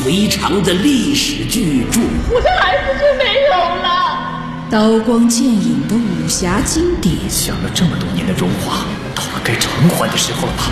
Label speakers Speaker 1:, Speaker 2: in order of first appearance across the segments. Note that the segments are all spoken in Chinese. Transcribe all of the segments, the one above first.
Speaker 1: 回肠的历史巨著。
Speaker 2: 我的孩子就没有了。
Speaker 3: 刀光剑影的武侠经典，
Speaker 4: 想了这么多年的荣华，到了该偿还的时候了吧？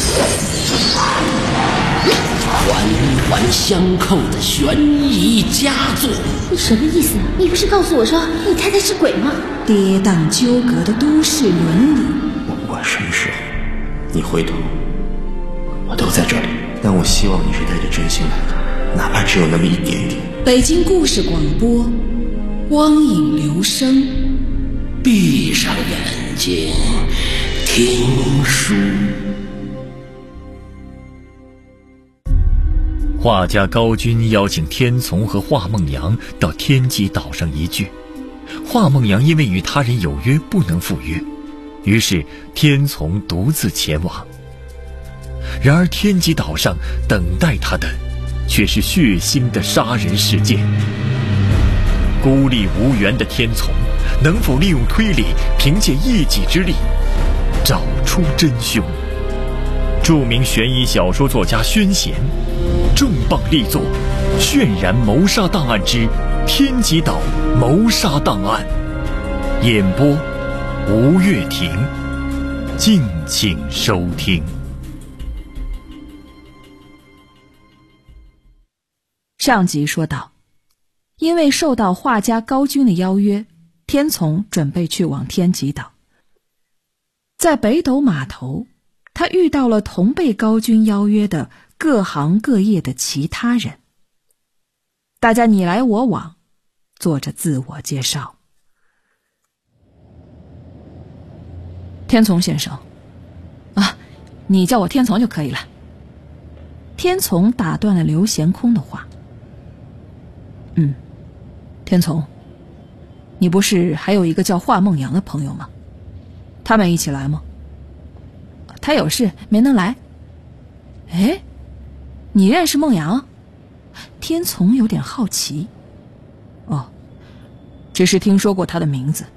Speaker 1: 环环相扣的悬疑佳作。
Speaker 5: 你什么意思？你不是告诉我说你太太是鬼吗？
Speaker 3: 跌宕纠葛的都市伦理。
Speaker 4: 我不管什么时候你回头，我都在这里。但我希望你是带着真心来的，哪怕只有那么一点点。
Speaker 3: 北京故事广播，光影留声。
Speaker 1: 闭上眼睛，听书。
Speaker 6: 画家高军邀请天从和华梦阳到天极岛上一聚。华梦阳因为与他人有约不能赴约，于是天从独自前往。然而天极岛上等待他的却是血腥的杀人事件。孤立无援的天从能否利用推理，凭借一己之力找出真凶？著名悬疑小说作家宣贤重磅力作《渲染谋杀档案之天极岛谋杀档案》，演播吴月婷，敬请收听。
Speaker 7: 上集说到，因为受到画家高军的邀约，天从准备去往天极岛。在北斗码头，他遇到了同被高军邀约的各行各业的其他人，大家你来我往，做着自我介绍。天从先生啊，你叫我天从就可以了。天从打断了刘贤空的话。天从，你不是还有一个叫华梦阳的朋友吗？他们一起来吗？他有事没能来。哎，你认识梦阳？天从有点好奇。哦，只是听说过他的名字。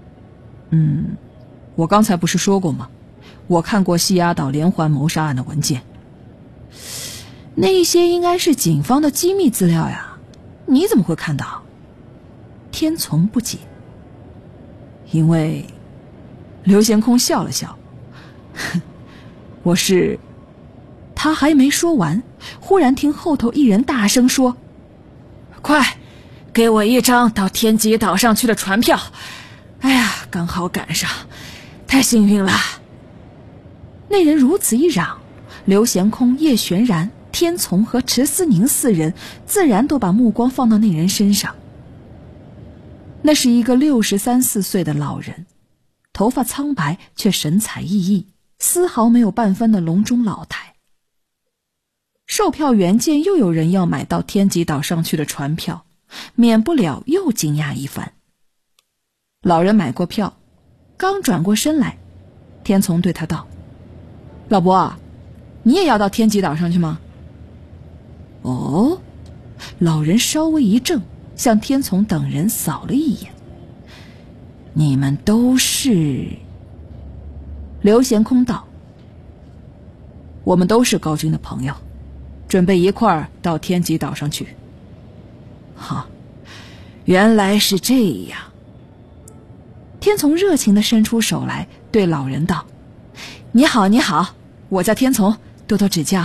Speaker 7: 我刚才不是说过吗？我看过西丫岛连环谋杀案的文件，那一些应该是警方的机密资料呀，你怎么会看到？天从不解。因为刘贤空笑了笑，我是……他还没说完，忽然听后头一人大声说：“快，给我一张到天极岛上去的船票！哎呀，刚好赶上，太幸运了。”那人如此一嚷，刘贤空、叶玄然、天从和池思宁四人自然都把目光放到那人身上。那是一个63、64岁的老人，头发苍白却神采奕奕，丝毫没有半分的笼中老态。售票员见又有人要买到天极岛上去的船票，免不了又惊讶一番。老人买过票，刚转过身来，天从对他道：“老伯，你也要到天极岛上去吗？”哦，老人稍微一怔，向天从等人扫了一眼。你们都是？刘贤空道：“我们都是高军的朋友，准备一块儿到天极岛上去。”好，原来是这样。天从热情地伸出手来，对老人道：“你好，你好，我叫天从，多多指教。”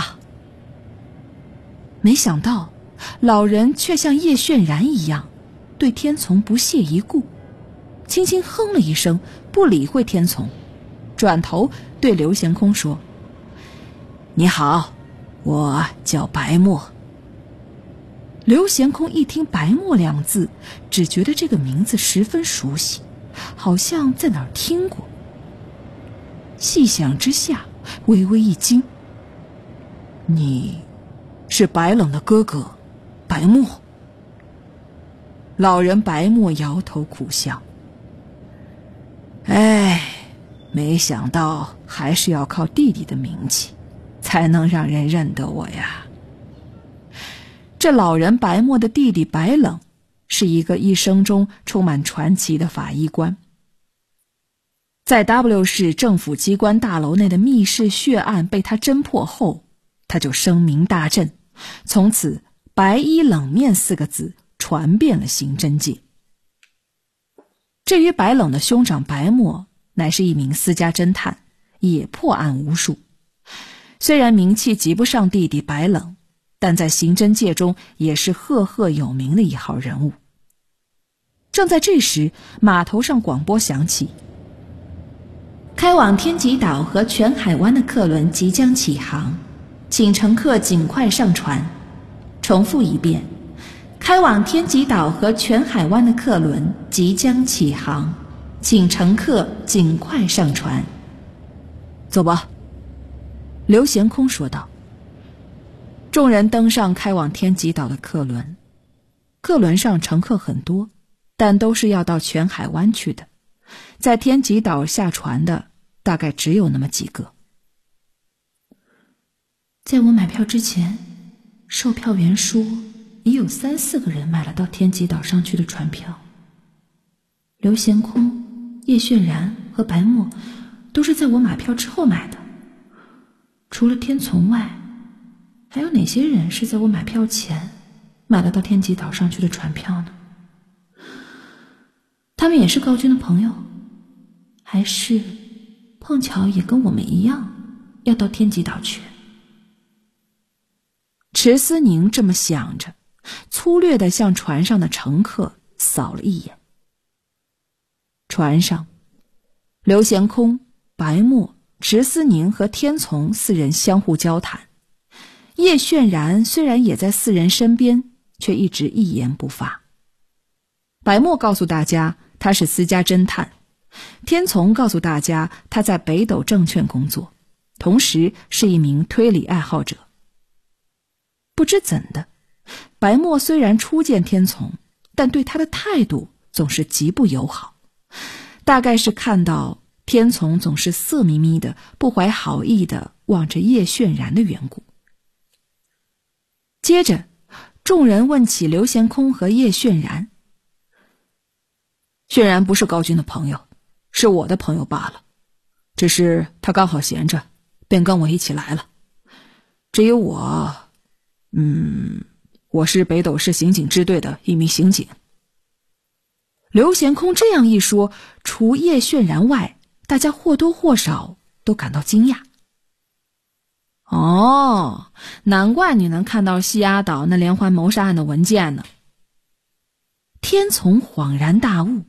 Speaker 7: 没想到老人却像叶渲然一样，对天从不屑一顾，轻轻哼了一声，不理会天从，转头对刘贤空说：“你好，我叫白墨。”刘贤空一听白墨两字，只觉得这个名字十分熟悉，好像在哪儿听过。细想之下，微微一惊：“你是白冷的哥哥白墨？”老人白墨摇头苦笑：“哎，没想到还是要靠弟弟的名气才能让人认得我呀。”这老人白墨的弟弟白冷是一个一生中充满传奇的法医官，在 W 市政府机关大楼内的密室血案被他侦破后，他就声名大振，从此白衣冷面4个字传遍了刑侦界。至于白冷的兄长白墨，乃是一名私家侦探，也破案无数。虽然名气及不上弟弟白冷，但在刑侦界中也是赫赫有名的一号人物。正在这时，码头上广播响起，开往天极岛和全海湾的客轮即将起航，请乘客尽快上船。重复一遍，开往天极岛和全海湾的客轮即将起航，请乘客尽快上船。走吧，刘贤空说道。众人登上开往天极岛的客轮，客轮上乘客很多，但都是要到全海湾去的，在天极岛下船的大概只有那么几个。在我买票之前，售票员说也有3、4个人买了到天极岛上去的船票。刘贤空、叶炫然和白墨都是在我买票之后买的。除了天从外，还有哪些人是在我买票前买了到天极岛上去的船票呢？他们也是高军的朋友，还是碰巧也跟我们一样要到天极岛去？池思宁这么想着，粗略地向船上的乘客扫了一眼。船上，刘贤空、白墨、池思宁和天从4人相互交谈。叶炫然虽然也在4人身边，却一直一言不发。白墨告诉大家他是私家侦探，天从告诉大家他在北斗证券工作，同时是一名推理爱好者。不知怎的，白墨虽然初见天从，但对他的态度总是极不友好，大概是看到天从总是色眯眯的、不怀好意的望着叶炫然的缘故。接着，众人问起刘贤空和叶炫然。炫然不是高军的朋友，是我的朋友罢了，只是他刚好闲着，便跟我一起来了。至于我，我是北斗市刑警支队的一名刑警。刘贤空这样一说，除叶炫然外，大家或多或少都感到惊讶。哦，难怪你能看到西丫岛那连环谋杀案的文件呢。天从恍然大悟。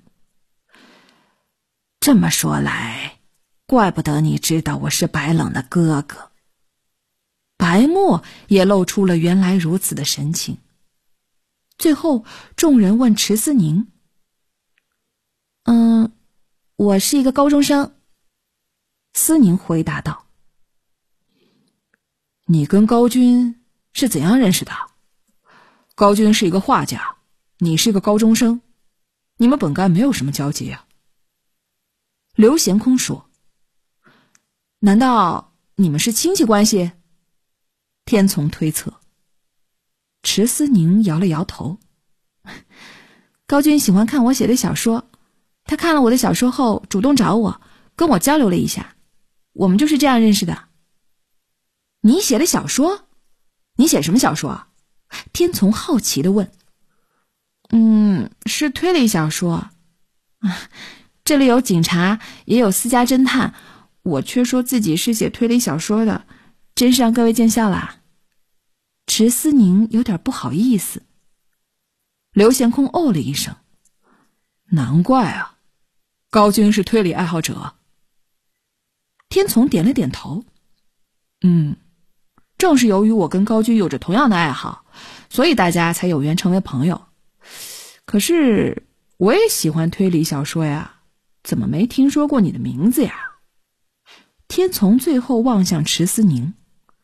Speaker 7: 这么说来，怪不得你知道我是白冷的哥哥。白墨也露出了原来如此的神情。最后，众人问池思宁：“我是一个高中生。”思宁回答道：“你跟高军是怎样认识的？高军是一个画家，你是一个高中生，你们本该没有什么交集啊。”刘贤空说：“难道你们是亲戚关系？”天从推测。池思宁摇了摇头：“高军喜欢看我写的小说，他看了我的小说后主动找我，跟我交流了一下，我们就是这样认识的。”“你写的小说？你写什么小说？”天从好奇地问。“是推理小说。这里有警察，也有私家侦探，我却说自己是写推理小说的，真是让各位见笑啦。”池思宁有点不好意思。刘贤空哦了一声：“难怪啊，高军是推理爱好者。”天从点了点头：“正是由于我跟高军有着同样的爱好，所以大家才有缘成为朋友。可是我也喜欢推理小说呀，怎么没听说过你的名字呀？”天从最后望向池思宁：“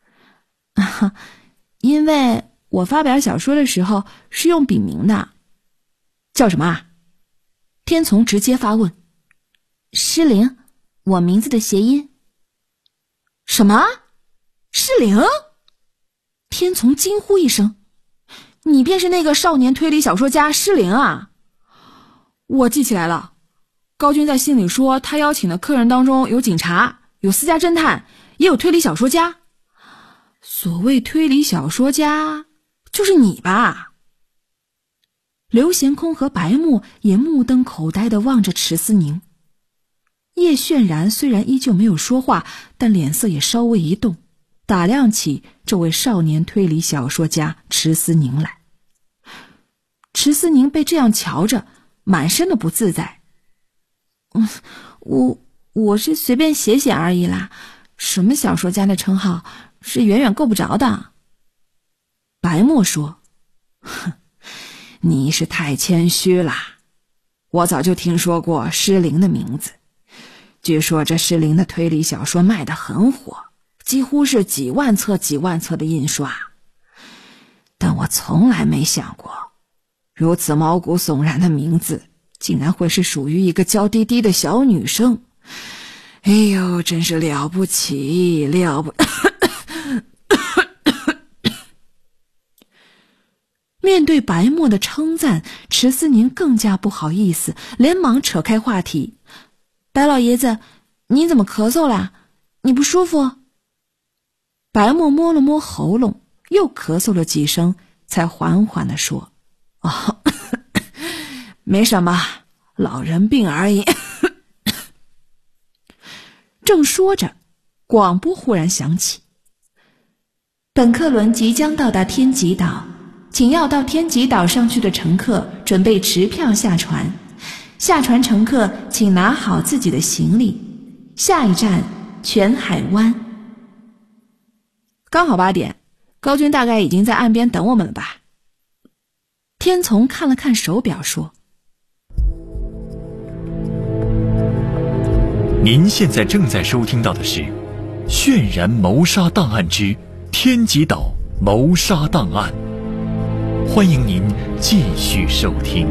Speaker 7: 因为我发表小说的时候是用笔名的。”“叫什么啊？”天从直接发问。“诗玲，我名字的谐音。”“什么？诗玲？”天从惊呼一声：“你便是那个少年推理小说家诗玲啊？”“我记起来了，高军在信里说他邀请的客人当中有警察，有私家侦探，也有推理小说家。所谓推理小说家， 就是你吧？刘贤空和白沫也目瞪口呆地望着池思宁。叶渲然虽然依旧没有说话，但脸色也稍微一动，打量起这位少年推理小说家池思宁来。池思宁被这样瞧着，满身的不自在。我是随便写写而已啦，什么小说家的称号是远远够不着的。白沫说，哼，你是太谦虚啦。我早就听说过施凌的名字，据说这施凌的推理小说卖得很火，几乎是几万册的印刷。但我从来没想过，如此毛骨悚然的名字竟然会是属于一个娇滴滴的小女生。哎呦，真是了不起，面对白沫的称赞，池思宁更加不好意思，连忙扯开话题。白老爷子，你怎么咳嗽啦？你不舒服？白沫摸了摸喉咙，又咳嗽了几声，才缓缓地说，没什么，老人病而已。正说着，广播忽然响起，本客轮即将到达天极岛，请要到天极岛上去的乘客准备持票下船，下船乘客请拿好自己的行李，下一站全海湾。刚好8点，高军大概已经在岸边等我们了吧？天从看了看手表说，
Speaker 6: 您现在正在收听到的是《渲然谋杀档案之天极岛谋杀档案》，欢迎您继续收听。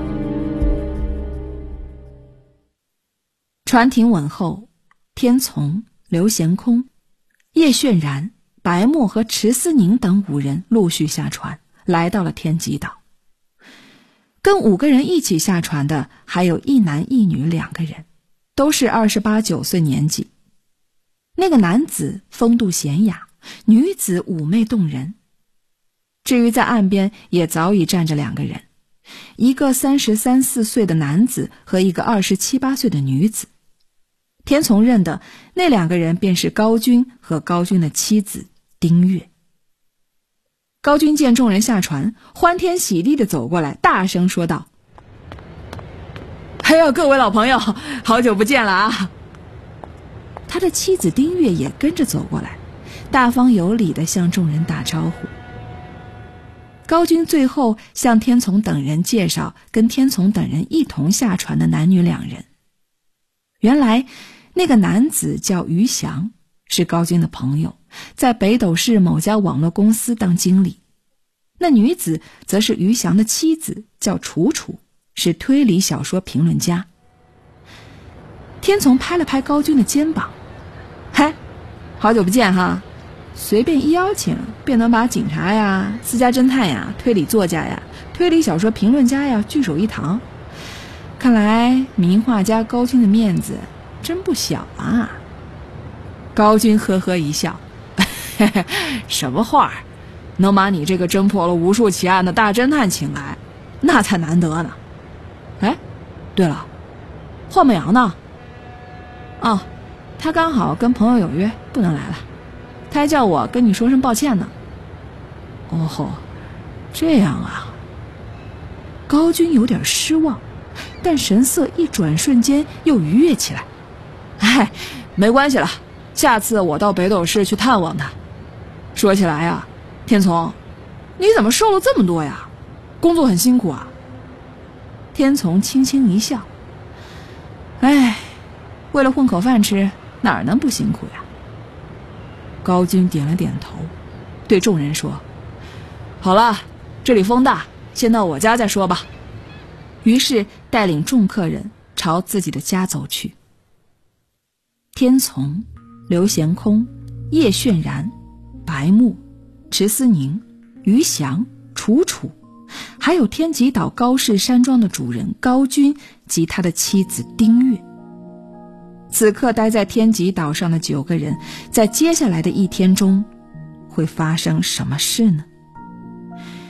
Speaker 7: 船停稳后，天从、刘贤空、叶渲然、白沫和池思宁等5人陆续下船，来到了天极岛。跟5个人一起下船的还有一男一女2个人，都是28、29岁年纪。那个男子风度娴雅，女子妩媚动人。至于在岸边也早已站着2个人，一个33、34岁的男子和一个27、28岁的女子。天从认得那2个人便是高军和高军的妻子丁月。高军见众人下船，欢天喜地地走过来，大声说道，哎呀，各位老朋友，好久不见了啊！他的妻子丁月也跟着走过来，大方有礼地向众人打招呼。高军最后向天从等人介绍跟天从等人一同下船的男女2人。原来那个男子叫于翔，是高军的朋友，在北斗市某家网络公司当经理。那女子则是于翔的妻子，叫楚楚，是推理小说评论家。天从拍了拍高军的肩膀，嗨，好久不见哈！随便一邀请，便能把警察呀、私家侦探呀、推理作家呀、推理小说评论家呀聚首一堂。看来名画家高军的面子真不小啊！高军呵呵一笑，什么话？能把你这个侦破了无数奇案的大侦探请来，那才难得呢。哎，对了，霍梦瑶呢？哦，他刚好跟朋友有约，不能来了。他还叫我跟你说声抱歉呢。哦吼，这样啊。高军有点失望，但神色一转瞬间又愉悦起来。哎，没关系了，下次我到北斗市去探望他。说起来啊，天从，你怎么瘦了这么多呀？工作很辛苦啊？天从轻轻一笑，哎，为了混口饭吃，哪能不辛苦呀？高军点了点头，对众人说，好了，这里风大，先到我家再说吧。于是带领众客人朝自己的家走去。天从、刘贤空、叶渲然、白沫、池思宁、于翔、楚楚，还有天极岛高氏山庄的主人高军及他的妻子丁月。此刻待在天极岛上的9个人，在接下来的1天中会发生什么事呢？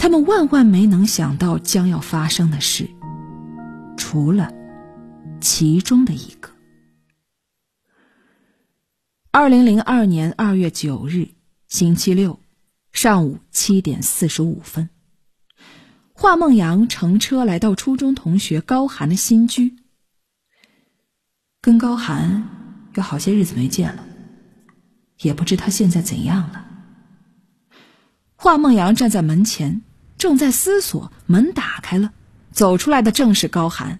Speaker 7: 他们万万没能想到将要发生的事，除了其中的一个。2002年2月9日星期六上午7点45分，华梦阳乘车来到初中同学高寒的新居。跟高寒有好些日子没见了，也不知他现在怎样了。华梦阳站在门前，正在思索，门打开了，走出来的正是高寒。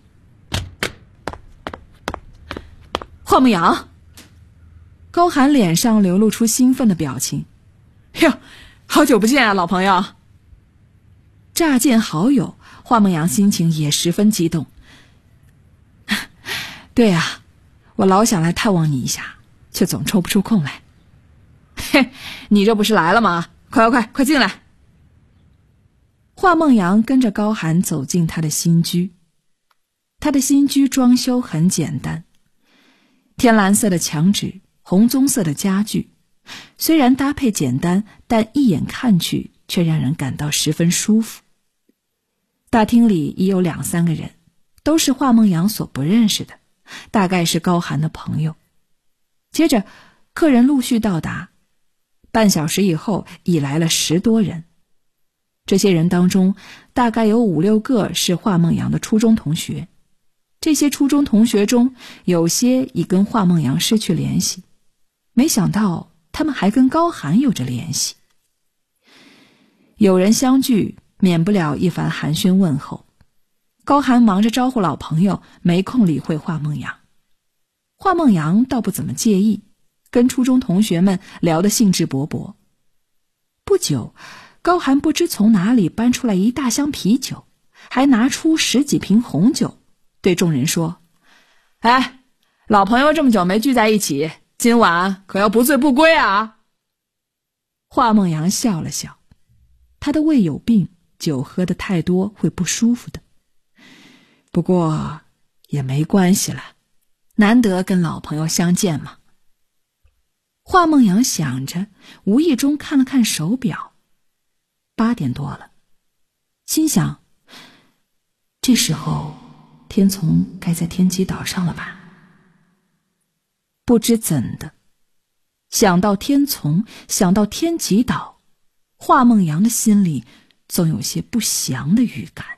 Speaker 7: 华梦阳，高寒脸上流露出兴奋的表情。哟，好久不见啊，老朋友。乍见好友，华梦阳心情也十分激动。对啊，我老想来探望你一下，却总抽不出空来。嘿，你这不是来了吗？快进来。华梦阳跟着高寒走进他的新居。他的新居装修很简单，天蓝色的墙纸，红棕色的家具，虽然搭配简单，但一眼看去却让人感到十分舒服。大厅里已有2-3个人，都是华梦阳所不认识的，大概是高寒的朋友。接着客人陆续到达，半小时以后已来了10多人。这些人当中大概有5-6个是华梦阳的初中同学，这些初中同学中有些已跟华梦阳失去联系，没想到他们还跟高寒有着联系。有人相聚，免不了一番寒暄问候。高寒忙着招呼老朋友，没空理会华梦阳。华梦阳倒不怎么介意，跟初中同学们聊得兴致勃勃。不久，高寒不知从哪里搬出来一大箱啤酒，还拿出10几瓶红酒，对众人说：哎，老朋友这么久没聚在一起，今晚可要不醉不归啊。华梦阳笑了笑，他的胃有病，酒喝得太多会不舒服的。不过也没关系了，难得跟老朋友相见嘛。华梦阳想着，无意中看了看手表，8点多了，心想这时候天从该在天极岛上了吧。不知怎的，想到天从，想到天极岛，华梦阳的心里总有些不祥的预感。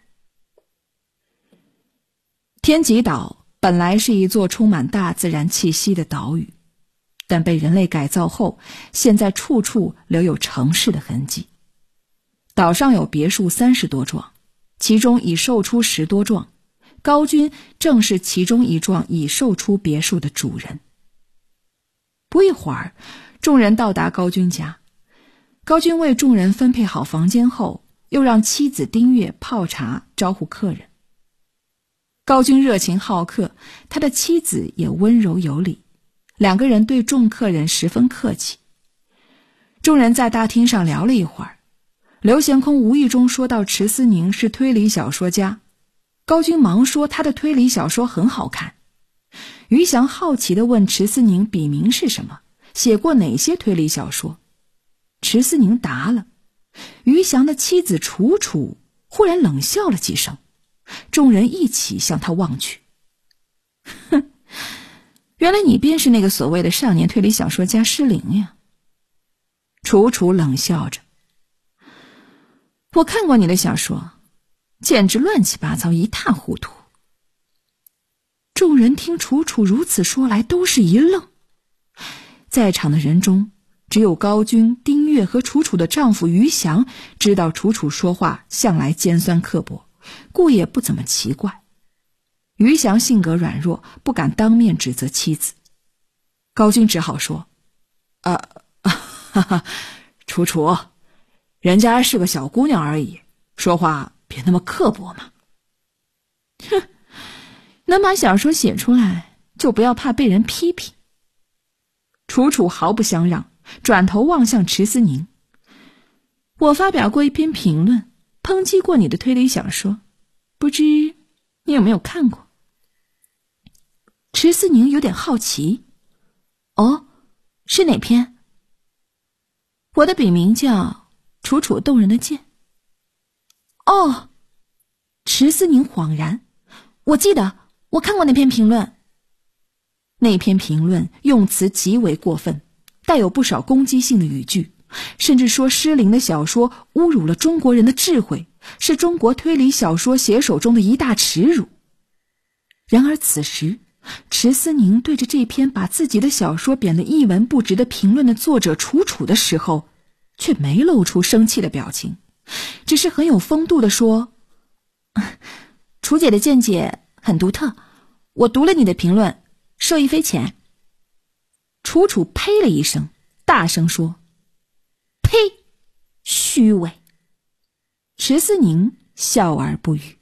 Speaker 7: 天极岛本来是一座充满大自然气息的岛屿，但被人类改造后，现在处处留有城市的痕迹。岛上有别墅30多幢，其中已售出10多幢，高军正是其中一幢已售出别墅的主人。不一会儿，众人到达高军家。高军为众人分配好房间后，又让妻子丁月泡茶招呼客人。高军热情好客，他的妻子也温柔有礼，2个人对众客人十分客气。众人在大厅上聊了一会儿，刘贤空无意中说到迟思宁是推理小说家，高军忙说他的推理小说很好看。于翔好奇地问迟思宁笔名是什么，写过哪些推理小说。迟思宁答了，于翔的妻子楚楚忽然冷笑了几声，众人一起向他望去。哼，原来你便是那个所谓的少年推理小说家施灵呀。楚楚冷笑着，我看过你的小说，简直乱七八糟，一塌糊涂。众人听楚楚如此说来，都是一愣。在场的人中，只有高军、丁月和楚楚的丈夫于翔知道楚楚说话向来尖酸刻薄，故也不怎么奇怪。于翔性格软弱，不敢当面指责妻子。高军只好说：楚楚，人家是个小姑娘而已，说话别那么刻薄嘛。哼，能把小说写出来，就不要怕被人批评。楚楚毫不相让，转头望向迟思宁。我发表过一篇评论，抨击过你的推理小说，不知你有没有看过？迟思宁有点好奇。哦，是哪篇？我的笔名叫楚楚动人的剑。 哦，迟思宁恍然，我记得我看过那篇评论。那篇评论用词极为过分，带有不少攻击性的语句，甚至说施玲的小说侮辱了中国人的智慧，是中国推理小说写手中的一大耻辱。然而此时，迟思宁对着这篇把自己的小说贬得一文不值的评论的作者楚楚的时候，却没露出生气的表情，只是很有风度地说：楚姐的见解很独特，我读了你的评论，受益匪浅。楚楚呸了一声，大声说：呸，虚伪。迟思宁笑而不语。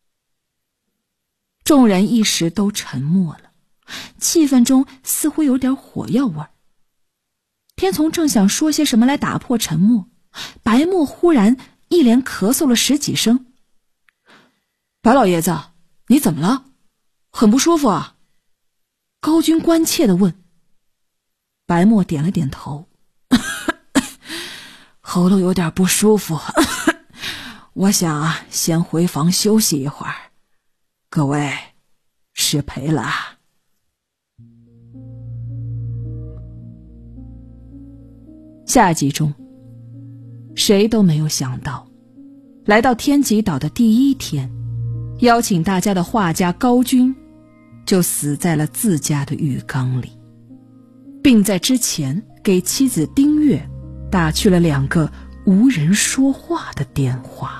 Speaker 7: 众人一时都沉默了，气氛中似乎有点火药味儿。天从正想说些什么来打破沉默，白墨忽然一连咳嗽了10几声。白老爷子，你怎么了？很不舒服啊？高军关切地问。白墨点了点头，喉咙有点不舒服，我想先回房休息一会儿。各位，失陪了。下集中，谁都没有想到，来到天极岛的第一天，邀请大家的画家高军就死在了自家的浴缸里，并在之前给妻子丁月打去了2个无人说话的电话。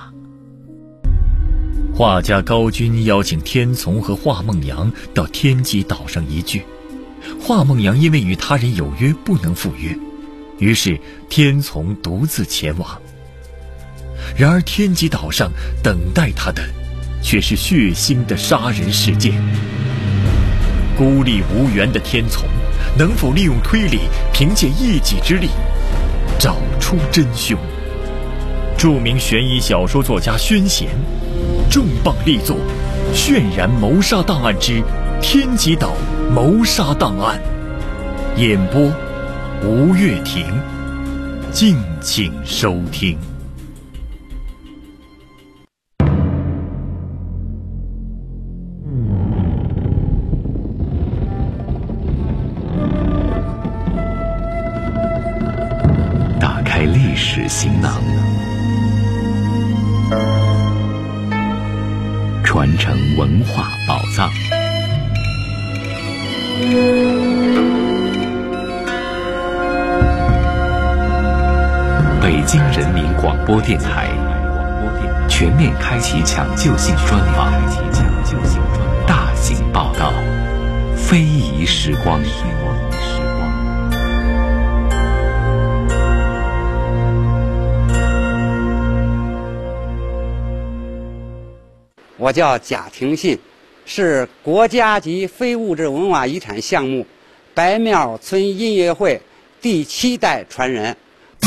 Speaker 6: 画家高军邀请天从和华梦阳到天极岛上一聚，华梦阳因为与他人有约不能赴约，于是天从独自前往。然而天极岛上等待他的却是血腥的杀人事件。孤立无援的天从能否利用推理，凭借一己之力找出真凶？著名悬疑小说作家宣贤重磅力作《渲染谋杀档案之天极岛谋杀档案》，演播吴月婷，敬请收听。
Speaker 8: 打开历史行囊，传承文化宝藏。北京人民广播电台全面开启抢救性专访，大型报道，非遗时光。
Speaker 9: 我叫贾廷信，是国家级非物质文化遗产项目白庙村音乐会第7代传人。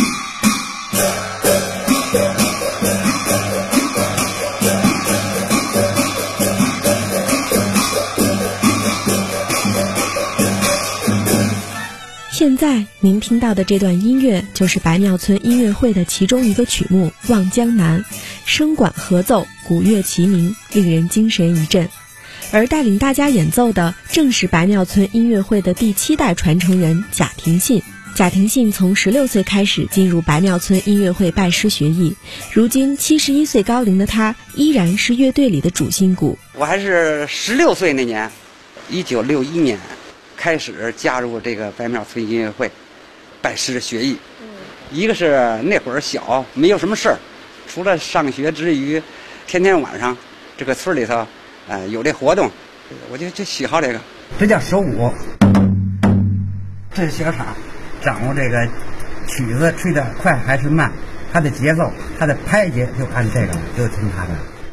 Speaker 10: 现在您听到的这段音乐就是白庙村音乐会的其中一个曲目《望江南》，声管合奏，鼓乐齐鸣，令人精神一振。而带领大家演奏的正是白庙村音乐会的第7代传承人贾廷信。贾廷信从16岁开始进入白庙村音乐会拜师学艺，如今71岁高龄的他依然是乐队里的主心骨。
Speaker 9: 我还是16岁那年，1961年开始加入这个白庙村音乐会，拜师学艺。一个是那会儿小，没有什么事儿，除了上学之余，天天晚上这个村里头，有这活动，我就喜好这个。
Speaker 11: 这叫手舞，这是小场，掌握这个曲子吹得快还是慢，它的节奏，它的拍节就按这个，就听它的。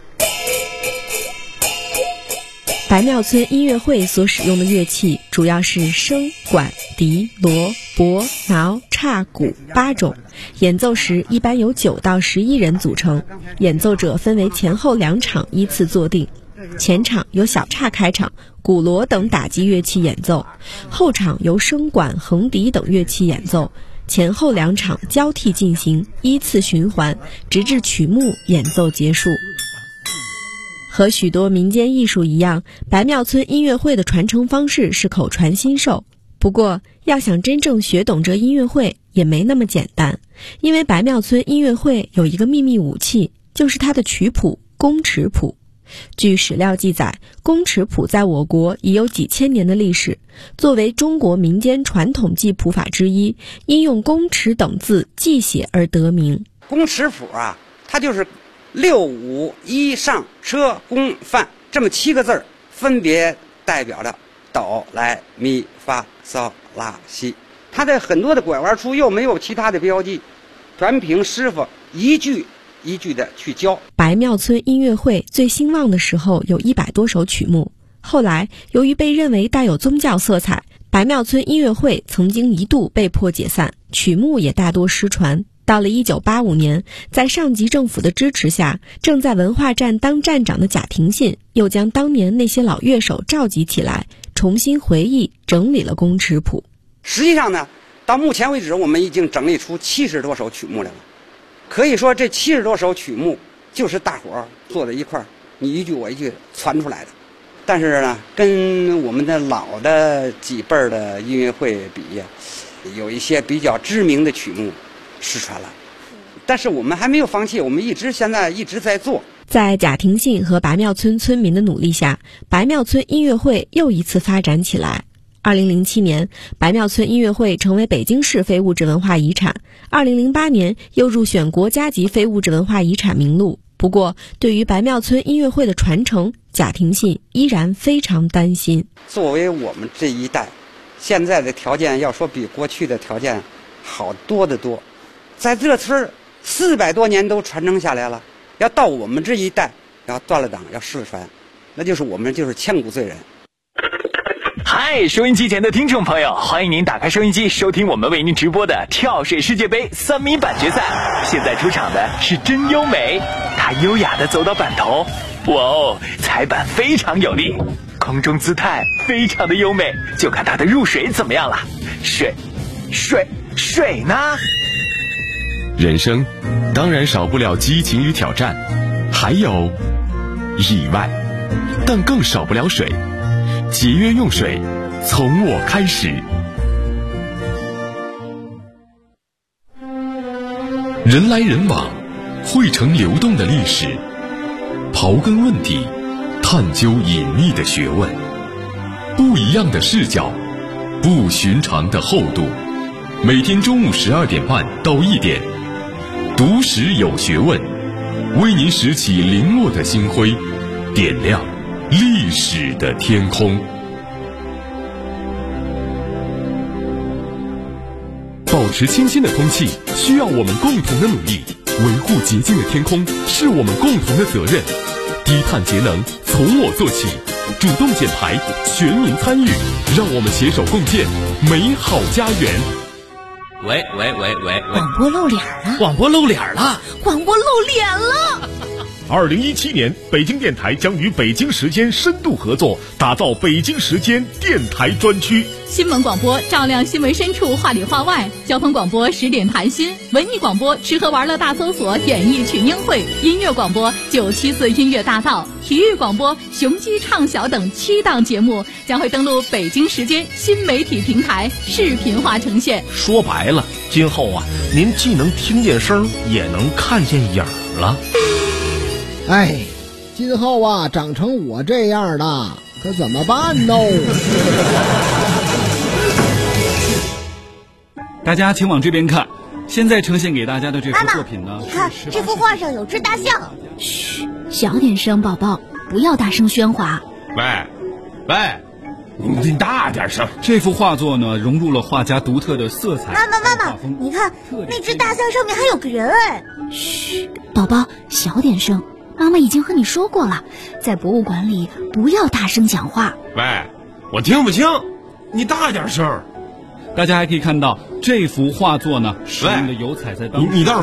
Speaker 10: 白庙村音乐会所使用的乐器主要是笙、管、笛、锣、钹、挠、叉、鼓8种，演奏时一般由9到11人组成，演奏者分为前后2场依次坐定。前场由小叉开场，鼓锣等打击乐器演奏，后场由笙管、横笛等乐器演奏， 前后2场交替进行，依次循环，直至曲目演奏结束。和许多民间艺术一样，白庙村音乐会的传承方式是口传心授。不过，要想真正学懂这音乐会也没那么简单，因为白庙村音乐会有一个秘密武器，就是它的曲谱宫尺谱。据史料记载，宫尺谱在我国已有几千年的历史，作为中国民间传统记谱法之一，因用宫尺等字记写而得名。
Speaker 9: 宫尺谱啊，它就是6、5、1上车宫范这么7个字儿，分别代表着哆来咪发嗦拉西。它的很多的拐弯处又没有其他的标记，全凭师傅一句一句的去教。
Speaker 10: 白庙村音乐会最兴旺的时候有100多首曲目，后来由于被认为带有宗教色彩，白庙村音乐会曾经一度被迫解散，曲目也大多失传。到了1985年，在上级政府的支持下，正在文化站当站长的贾廷信又将当年那些老乐手召集起来，重新回忆整理了宫尺谱。
Speaker 9: 实际上呢，到目前为止我们已经整理出70多首曲目来了。可以说这70多首曲目就是大伙儿坐在一块儿，你一句我一句传出来的。但是呢，跟我们的老的几辈儿的音乐会比呀，有一些比较知名的曲目失传了。但是我们还没有放弃，我们现在一直在做。
Speaker 10: 在贾廷信和白庙村村民的努力下，白庙村音乐会又一次发展起来。2007年，白庙村音乐会成为北京市非物质文化遗产，2008年又入选国家级非物质文化遗产名录。不过，对于白庙村音乐会的传承，贾廷信依然非常担心。
Speaker 9: 作为我们这一代，现在的条件要说比过去的条件好多得多，在这村400多年都传承下来了，要到我们这一代要断了档，要失传，那就是我们就是千古罪人。
Speaker 6: 嗨，收音机前的听众朋友，欢迎您打开收音机，收听我们为您直播的跳水世界杯3米板决赛。现在出场的是真优美，她优雅地走到板头，哇哦，踩板非常有力，空中姿态非常的优美，就看她的入水怎么样了。水呢？
Speaker 12: 人生当然少不了激情与挑战，还有意外，但更少不了水。节约用水，从我开始。人来人往，汇成流动的历史。刨根问底，探究隐秘的学问。不一样的视角，不寻常的厚度。每天中午12点半到1点，读史有学问，为您拾起零落的星辉，点亮历史的天空。保持清新的空气需要我们共同的努力，维护洁净的天空是我们共同的责任。低碳节能从我做起，主动减排，全民参与，让我们携手共建美好家园。
Speaker 1: 喂，
Speaker 5: 广播露脸了！
Speaker 1: 广播露脸了！
Speaker 5: 广播露脸了
Speaker 13: ！2017年，北京电台将与北京时间深度合作，打造北京时间电台专区。
Speaker 14: 新闻广播照亮新闻深处，话里话外；交通广播10点谈心；文艺广播吃喝玩乐大搜索，演艺群英会；音乐广播974音乐大道；体育广播雄鸡唱晓等7档节目将会登陆北京时间新媒体平台，视频化呈现。
Speaker 13: 说白了，今后啊，您既能听见声，也能看见影儿了。
Speaker 15: 哎，今后啊，长成我这样的，可怎么办呢？
Speaker 16: 大家请往这边看，现在呈现给大家的这幅作品呢，
Speaker 5: 你看这幅画上有只大象。嘘，小点声，宝宝，不要大声喧哗。
Speaker 13: 喂，你大点声。
Speaker 16: 这幅画作呢，融入了画家独特的色彩。
Speaker 5: 妈妈，你看那只大象上面还有个人哎。嘘，宝宝，小点声。妈妈已经和你说过了，在博物馆里不要大声讲话。
Speaker 13: 喂，我听不清，你大点声。
Speaker 16: 大家还可以看到这幅画作呢，使用的油彩在当中。
Speaker 13: 你倒是